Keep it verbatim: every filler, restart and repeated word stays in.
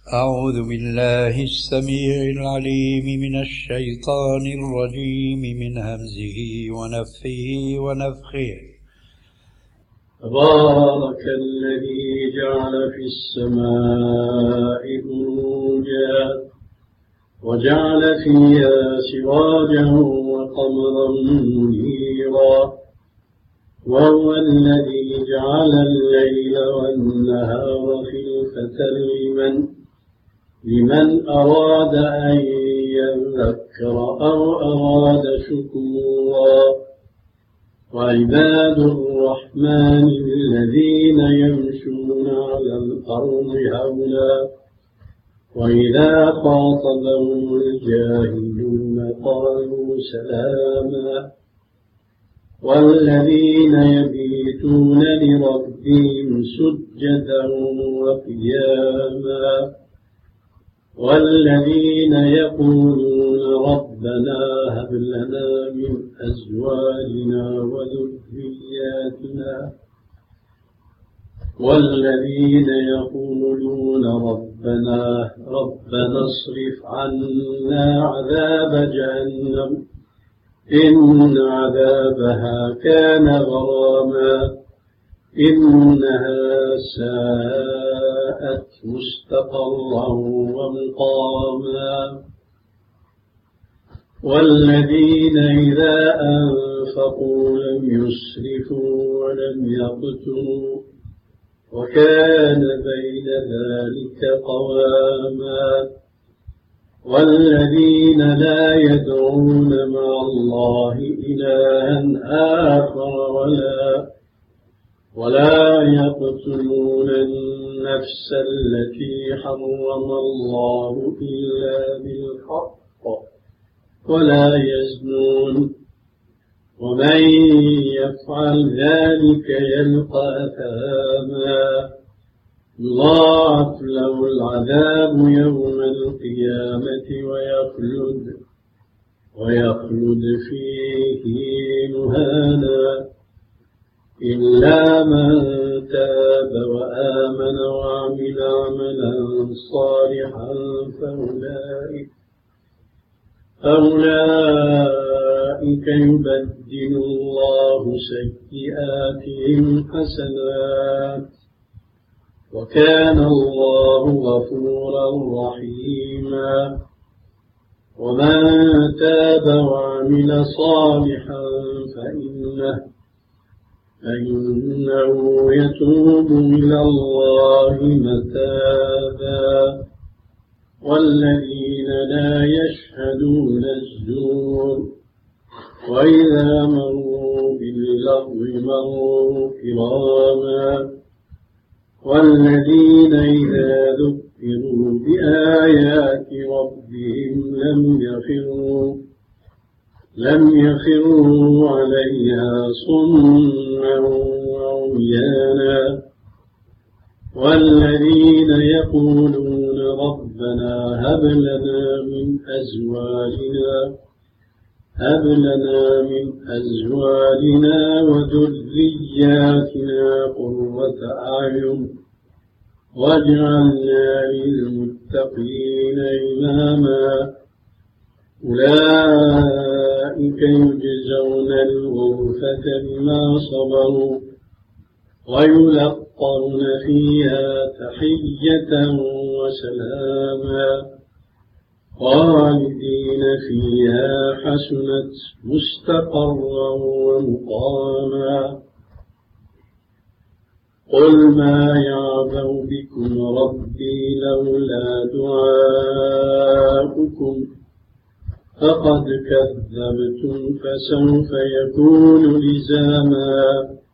أعوذ بالله السميع العليم من الشيطان الرجيم من همزه ونفخه ونفخه. تبارك الذي جعل في السماء بروجا وجعل فيها سراجا وقمرا منيرا، وهو الذي جعل الليل والنهار خلفة لمن لمن أراد أن يذكر أو أراد شكورا. وعباد الرحمن الذين يمشون على الأرض هونا وإذا خاطبهم الجاهلون قالوا سلاما. والذين يبيتون لربهم سجدا وقياما، والذين يقولون ربنا هب لنا من أزواجنا وذرياتنا والذين يقولون ربنا ربنا اصرف عنا عذاب جهنم إن عذابها كان غراما إنها ساءت مستقرا ومقاما. والذين إذا أنفقوا لم يسرفوا ولم يقتروا وكان بين ذلك قواما. والذين لا يدعون مع الله إلها آخر ولا ولا يقتلون النفس التي حرم الله إلا بالحق ولا يزنون، ومن يفعل ذلك يلقى أثاما يضاعف له العذاب يوم القيامة ويخلد ويخلد فيه مهانا إلا من تاب وآمن وعمل عملا صالحا فأولئك فأولئك يبدل الله سيئاتهم حسنات وكان الله غفورا رحيما. ومن تاب وعمل صالحا فإنه فإنه يتوب إلى الله متابا. والذين لا يشهدون الزور وإذا مروا باللغو مروا كراما. والذين إذا ذكروا بآيات ربهم لم يخروا لم يخروا عليها صما وعميانا. والذين يقولون ربنا هب لنا من أزواجنا هب لنا من أزواجنا وذرياتنا قرة أعين واجعلنا للمتقين إماما. أولئك يجزون الغرفة بما صبروا ويلقون فيها تحية وسلاما خالدين فيها حسنت مستقرا ومقاما. قل ما يعبأ بكم ربي لولا دعاؤكم فقد كذبتم فسوف يكون لزاما.